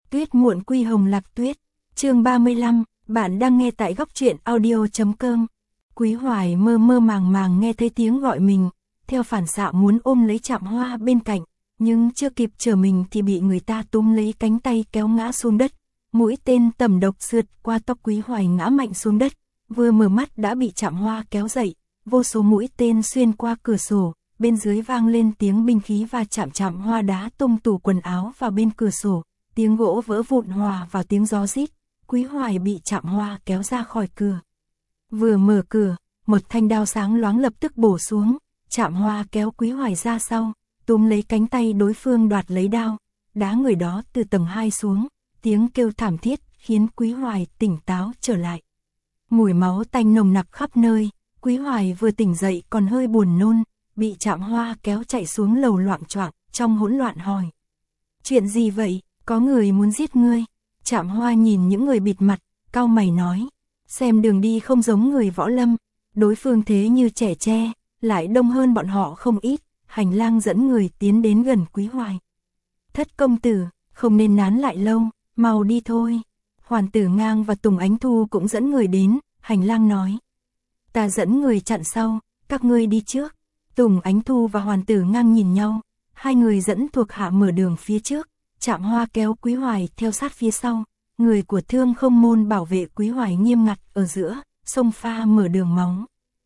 Tuyết muộn quy hồng lạc tuyết. Chương 35, bạn đang nghe tại góc truyện audio.com. Quý Hoài mơ mơ màng màng nghe thấy tiếng gọi mình, theo phản xạ muốn ôm lấy Trạm Hoa bên cạnh, nhưng chưa kịp trở mình thì bị người ta túm lấy cánh tay kéo ngã xuống đất. Mũi tên tầm độc sượt qua tóc Quý Hoài ngã mạnh xuống đất, vừa mở mắt đã bị Trạm Hoa kéo dậy, vô số mũi tên xuyên qua cửa sổ, bên dưới vang lên tiếng binh khí va chạm. Trạm Hoa đá tung tủ quần áo vào bên cửa sổ, tiếng gỗ vỡ vụn hòa vào tiếng gió rít. Quý Hoài bị Trạm Hoa kéo ra khỏi cửa. Vừa mở cửa, một thanh đao sáng loáng lập tức bổ xuống, Trạm Hoa kéo Quý Hoài ra sau, túm lấy cánh tay đối phương đoạt lấy đao, đá người đó từ tầng 2 xuống, tiếng kêu thảm thiết khiến Quý Hoài tỉnh táo trở lại. Mùi máu tanh nồng nặc khắp nơi, Quý Hoài vừa tỉnh dậy còn hơi buồn nôn, bị Trạm Hoa kéo chạy xuống lầu loạng choạng, trong hỗn loạn hỏi: "Chuyện gì vậy, có người muốn giết ngươi?" Trạm Hoa nhìn những người bịt mặt, cau mày nói: "Xem đường đi không giống người võ lâm, đối phương thế như trẻ tre, lại đông hơn bọn họ không ít." Hành lang dẫn người tiến đến gần Quý Hoài. "Thất công tử, không nên nán lại lâu, mau đi thôi." Hoàn Tử Ngang và Tùng Ánh Thu cũng dẫn người đến, Hành lang nói: "Ta dẫn người chặn sau, các ngươi đi trước." Tùng Ánh Thu và Hoàn Tử Ngang nhìn nhau, hai người dẫn thuộc hạ mở đường phía trước, Trạm Hoa kéo Quý Hoài theo sát phía sau, người của Thương Không Môn bảo vệ Quý Hoài nghiêm ngặt ở giữa, xông pha mở đường móng.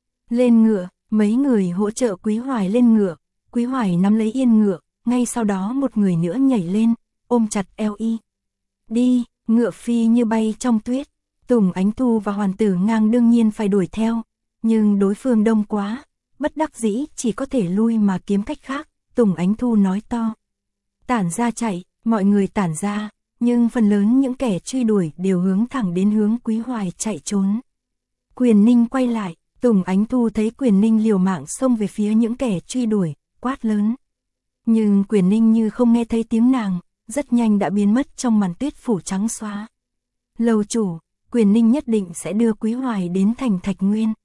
Lên ngựa, mấy người hỗ trợ Quý Hoài lên ngựa, Quý Hoài nắm lấy yên ngựa, ngay sau đó một người nữa nhảy lên, ôm chặt eo y. Đi, ngựa phi như bay trong tuyết. Tùng Ánh Thu và Hoàn Tử Ngang đương nhiên phải đuổi theo, nhưng đối phương đông quá, bất đắc dĩ chỉ có thể lui mà kiếm cách khác. Tùng Ánh Thu nói to: "Tản ra chạy." Mọi người tản ra, nhưng phần lớn những kẻ truy đuổi đều hướng thẳng đến hướng Quý Hoài chạy trốn. Quyền Ninh quay lại, Tùng Ánh Thu thấy Quyền Ninh liều mạng xông về phía những kẻ truy đuổi, quát lớn. Nhưng Quyền Ninh như không nghe thấy tiếng nàng, rất nhanh đã biến mất trong màn tuyết phủ trắng xóa. "Lầu chủ, Quyền Ninh nhất định sẽ đưa Quý Hoài đến thành Thạch Nguyên."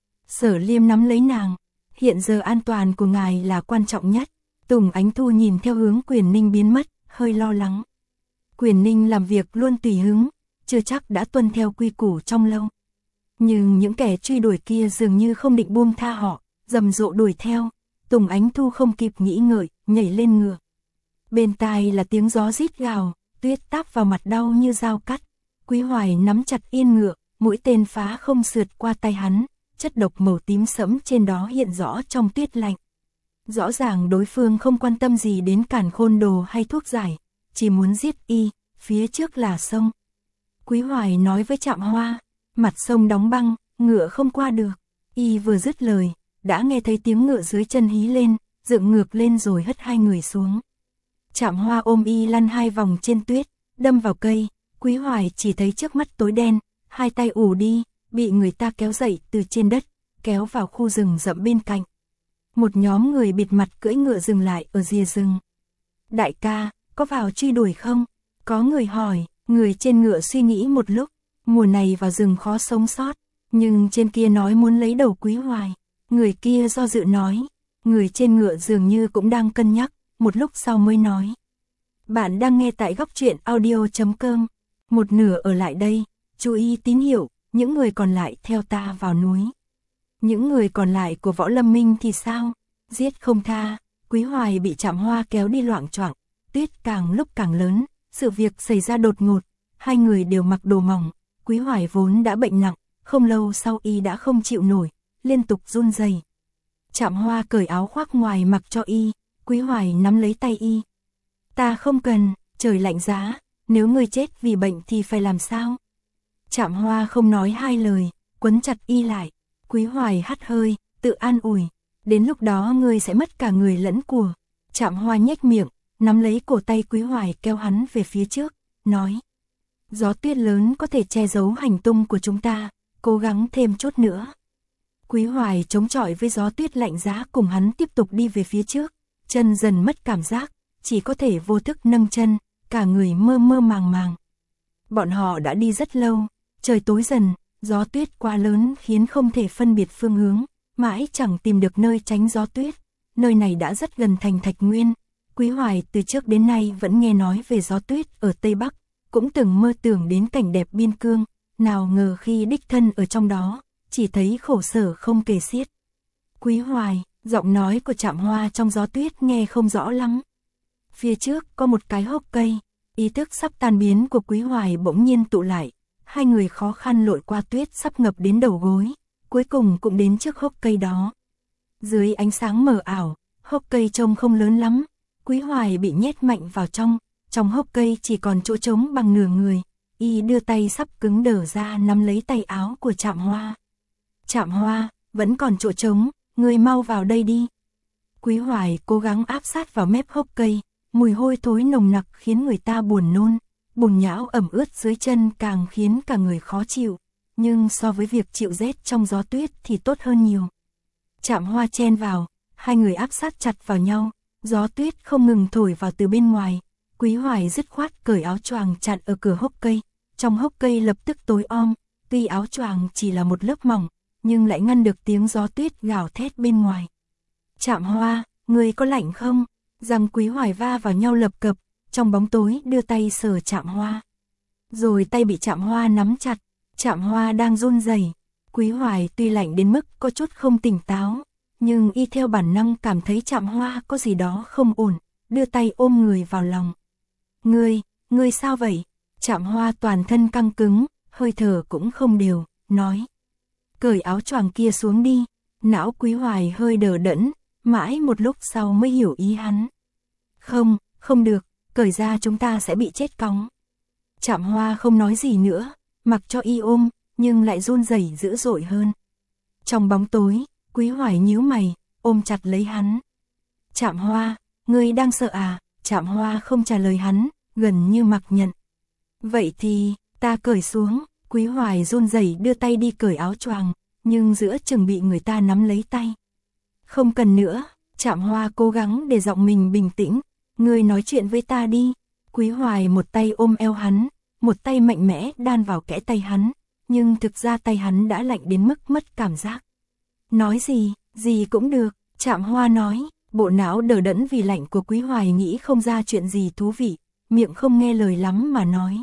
Sở Liêm nắm lấy nàng: "Hiện giờ an toàn của ngài là quan trọng nhất." Tùng Ánh Thu nhìn theo hướng Quyền Ninh biến mất, hơi lo lắng. Quyền Ninh làm việc luôn tùy hứng, chưa chắc đã tuân theo quy củ trong lâu. Nhưng những kẻ truy đuổi kia dường như không định buông tha họ, rầm rộ đuổi theo. Tùng Ánh Thu không kịp nghĩ ngợi, nhảy lên ngựa. Bên tai là tiếng gió rít gào, tuyết táp vào mặt đau như dao cắt. Quý Hoài nắm chặt yên ngựa, mũi tên phá không sượt qua tay hắn, chất độc màu tím sẫm trên đó hiện rõ trong tuyết lạnh. Rõ ràng đối phương không quan tâm gì đến càn khôn đồ hay thuốc giải, chỉ muốn giết y, phía trước là sông. Quý Hoài nói với Trạm Hoa: "Mặt sông đóng băng, ngựa không qua được." Y vừa dứt lời, đã nghe thấy tiếng ngựa dưới chân hí lên, dựng ngược lên rồi hất hai người xuống. Trạm Hoa ôm y lăn hai vòng trên tuyết, đâm vào cây. Quý Hoài chỉ thấy trước mắt tối đen, hai tay ù đi, bị người ta kéo dậy từ trên đất, kéo vào khu rừng rậm bên cạnh. Một nhóm người bịt mặt cưỡi ngựa dừng lại ở rìa rừng. "Đại ca, có vào truy đuổi không?" Có người hỏi. Người trên ngựa suy nghĩ một lúc, mùa này vào rừng khó sống sót, nhưng trên kia nói muốn lấy đầu Quý Hoài. Người kia do dự nói. Người trên ngựa dường như cũng đang cân nhắc, một lúc sau mới nói: "Bạn đang nghe tại góc truyện audio.com. Một nửa ở lại đây, chú ý tín hiệu, những người còn lại theo ta vào núi." "Những người còn lại của Võ Lâm Minh thì sao?" "Giết không tha." Quý Hoài bị Trạm Hoa kéo đi loạng choạng, tuyết càng lúc càng lớn, sự việc xảy ra đột ngột, hai người đều mặc đồ mỏng. Quý Hoài vốn đã bệnh nặng, không lâu sau y đã không chịu nổi, liên tục run rẩy. Trạm Hoa cởi áo khoác ngoài mặc cho y, Quý Hoài nắm lấy tay y. "Ta không cần, trời lạnh giá, nếu ngươi chết vì bệnh thì phải làm sao?" Trạm Hoa không nói hai lời, quấn chặt y lại. Quý Hoài hắt hơi, tự an ủi: "Đến lúc đó ngươi sẽ mất cả người lẫn của." Trạm Hoa nhếch miệng, nắm lấy cổ tay Quý Hoài kéo hắn về phía trước, nói: "Gió tuyết lớn có thể che giấu hành tung của chúng ta, cố gắng thêm chút nữa." Quý Hoài chống chọi với gió tuyết lạnh giá cùng hắn tiếp tục đi về phía trước, chân dần mất cảm giác, chỉ có thể vô thức nâng chân, cả người mơ mơ màng màng. Bọn họ đã đi rất lâu, trời tối dần, gió tuyết quá lớn khiến không thể phân biệt phương hướng, mãi chẳng tìm được nơi tránh gió tuyết. Nơi này đã rất gần thành Thạch Nguyên. Quý Hoài từ trước đến nay vẫn nghe nói về gió tuyết ở Tây Bắc, cũng từng mơ tưởng đến cảnh đẹp biên cương, nào ngờ khi đích thân ở trong đó, chỉ thấy khổ sở không kể xiết. Quý Hoài, giọng nói của Trạm Hoa trong gió tuyết nghe không rõ lắm. Phía trước có một cái hốc cây, ý thức sắp tan biến của Quý Hoài bỗng nhiên tụ lại, hai người khó khăn lội qua tuyết sắp ngập đến đầu gối, cuối cùng cũng đến trước hốc cây đó. Dưới ánh sáng mờ ảo, hốc cây trông không lớn lắm, Quý Hoài bị nhét mạnh vào trong hốc cây chỉ còn chỗ trống bằng nửa người, y đưa tay sắp cứng đờ ra nắm lấy tay áo của Trạm Hoa. Trạm Hoa, vẫn còn chỗ trống, ngươi mau vào đây đi. Quý Hoài cố gắng áp sát vào mép hốc cây, mùi hôi thối nồng nặc khiến người ta buồn nôn, bùn nhão ẩm ướt dưới chân càng khiến cả người khó chịu, nhưng so với việc chịu rét trong gió tuyết thì tốt hơn nhiều. Trạm Hoa chen vào, hai người áp sát chặt vào nhau, gió tuyết không ngừng thổi vào từ bên ngoài. Quý Hoài dứt khoát cởi áo choàng chặn ở cửa hốc cây, trong hốc cây lập tức tối om, tuy áo choàng chỉ là một lớp mỏng, nhưng lại ngăn được tiếng gió tuyết gào thét bên ngoài. Trạm Hoa, ngươi có lạnh không? Răng Quý Hoài va vào nhau lập cập, trong bóng tối đưa tay sờ Trạm Hoa. Rồi tay bị Trạm Hoa nắm chặt, Trạm Hoa đang run rẩy. Quý Hoài tuy lạnh đến mức có chút không tỉnh táo, nhưng y theo bản năng cảm thấy Trạm Hoa có gì đó không ổn, đưa tay ôm người vào lòng. Ngươi sao vậy? Trạm Hoa toàn thân căng cứng, hơi thở cũng không đều, nói. Cởi áo choàng kia xuống đi. Não Quý Hoài hơi đờ đẫn, mãi một lúc sau mới hiểu ý hắn. Không được, cởi ra chúng ta sẽ bị chết cóng. Trạm Hoa không nói gì nữa, mặc cho y ôm, nhưng lại run rẩy dữ dội hơn. Trong bóng tối, Quý Hoài nhíu mày, ôm chặt lấy hắn. Trạm Hoa, ngươi đang sợ à? Trạm Hoa không trả lời hắn, gần như mặc nhận. Vậy thì, ta cởi xuống. Quý Hoài run rẩy đưa tay đi cởi áo choàng, nhưng giữa chừng bị người ta nắm lấy tay. Không cần nữa, Trạm Hoa cố gắng để giọng mình bình tĩnh. Ngươi nói chuyện với ta đi. Quý Hoài một tay ôm eo hắn, một tay mạnh mẽ đan vào kẽ tay hắn, nhưng thực ra tay hắn đã lạnh đến mức mất cảm giác. Nói gì cũng được, Trạm Hoa nói. Bộ não đờ đẫn vì lạnh của Quý Hoài nghĩ không ra chuyện gì thú vị, miệng không nghe lời lắm mà nói.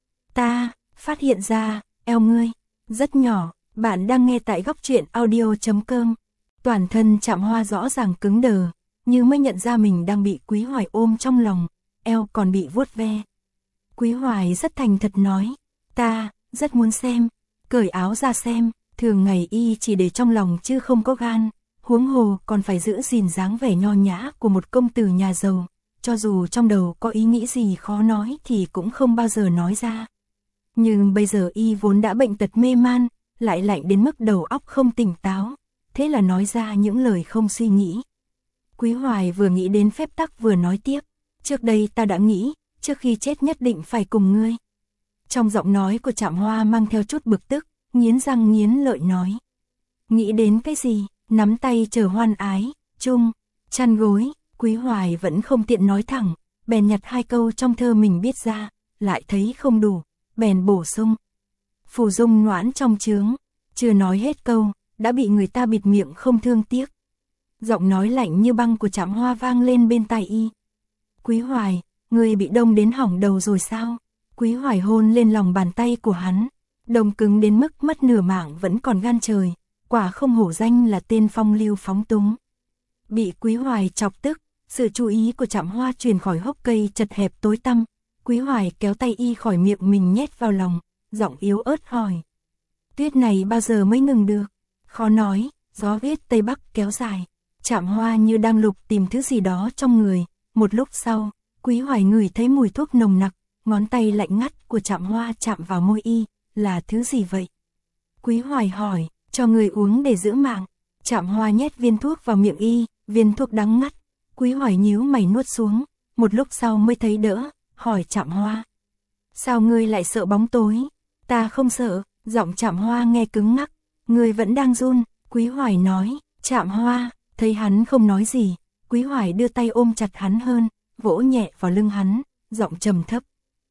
Ta phát hiện ra, eo ngươi rất nhỏ. Bạn đang nghe tại góc truyện audio.com. Toàn thân Trạm Hoa rõ ràng cứng đờ, như mới nhận ra mình đang bị Quý Hoài ôm trong lòng, eo còn bị vuốt ve. Quý Hoài rất thành thật nói, ta rất muốn xem, cởi áo ra xem. Thường ngày y chỉ để trong lòng chứ không có gan, huống hồ còn phải giữ gìn dáng vẻ nho nhã của một công tử nhà giàu, cho dù trong đầu có ý nghĩ gì khó nói thì cũng không bao giờ nói ra. Nhưng bây giờ y vốn đã bệnh tật mê man, lại lạnh đến mức đầu óc không tỉnh táo, thế là nói ra những lời không suy nghĩ. Quý Hoài vừa nghĩ đến phép tắc vừa nói tiếp, trước đây ta đã nghĩ, trước khi chết nhất định phải cùng ngươi. Trong giọng nói của Trạm Hoa mang theo chút bực tức, nghiến răng nghiến lợi nói. Nghĩ đến cái gì? Nắm tay chờ hoan ái, chung, chăn gối. Quý Hoài vẫn không tiện nói thẳng, bèn nhặt hai câu trong thơ mình biết ra, lại thấy không đủ, bèn bổ sung. Phù dung noãn trong trướng, chưa nói hết câu, đã bị người ta bịt miệng không thương tiếc. Giọng nói lạnh như băng của Trạm Hoa vang lên bên tai y. Quý Hoài, ngươi bị đông đến hỏng đầu rồi sao? Quý Hoài hôn lên lòng bàn tay của hắn, đông cứng đến mức mất nửa mạng vẫn còn gan trời, quả không hổ danh là tên phong lưu phóng túng. Bị Quý Hoài chọc tức, sự chú ý của Trạm Hoa chuyển khỏi hốc cây chật hẹp tối tăm. Quý Hoài kéo tay y khỏi miệng mình nhét vào lòng, giọng yếu ớt hỏi. Tuyết này bao giờ mới ngừng được? Khó nói, gió viết Tây Bắc kéo dài. Trạm Hoa như đang lục tìm thứ gì đó trong người. Một lúc sau, Quý Hoài ngửi thấy mùi thuốc nồng nặc, ngón tay lạnh ngắt của Trạm Hoa chạm vào môi y, là thứ gì vậy? Quý Hoài hỏi, cho người uống để giữ mạng. Trạm Hoa nhét viên thuốc vào miệng y, viên thuốc đắng ngắt. Quý Hoài nhíu mày nuốt xuống, một lúc sau mới thấy đỡ, hỏi Trạm Hoa. Sao ngươi lại sợ bóng tối? Ta không sợ, giọng Trạm Hoa nghe cứng ngắc. Ngươi vẫn đang run, Quý Hoài nói. Trạm Hoa, thấy hắn không nói gì, Quý Hoài đưa tay ôm chặt hắn hơn, vỗ nhẹ vào lưng hắn, giọng trầm thấp.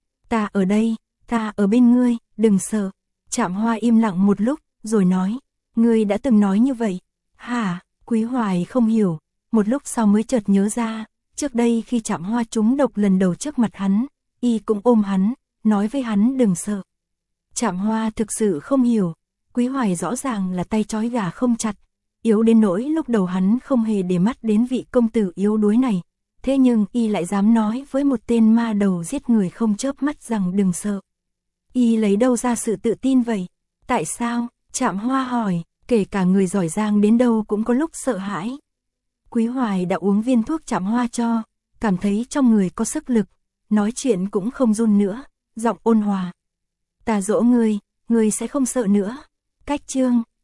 Ta ở đây, ta ở bên ngươi, đừng sợ. Trạm Hoa im lặng một lúc, rồi nói. Ngươi đã từng nói như vậy. Hả? Quý Hoài không hiểu, một lúc sau mới chợt nhớ ra, trước đây khi Trạm Hoa trúng độc lần đầu trước mặt hắn, y cũng ôm hắn, nói với hắn đừng sợ. Trạm Hoa thực sự không hiểu, Quý Hoài rõ ràng là tay trói gà không chặt, yếu đến nỗi lúc đầu hắn không hề để mắt đến vị công tử yếu đuối này, thế nhưng y lại dám nói với một tên ma đầu giết người không chớp mắt rằng đừng sợ. Y lấy đâu ra sự tự tin vậy? Tại sao? Trạm Hoa hỏi, kể cả người giỏi giang đến đâu cũng có lúc sợ hãi. Quý Hoài đã uống viên thuốc Trạm Hoa cho, cảm thấy trong người có sức lực, nói chuyện cũng không run nữa, giọng ôn hòa. Ta dỗ ngươi sẽ không sợ nữa. Cách chương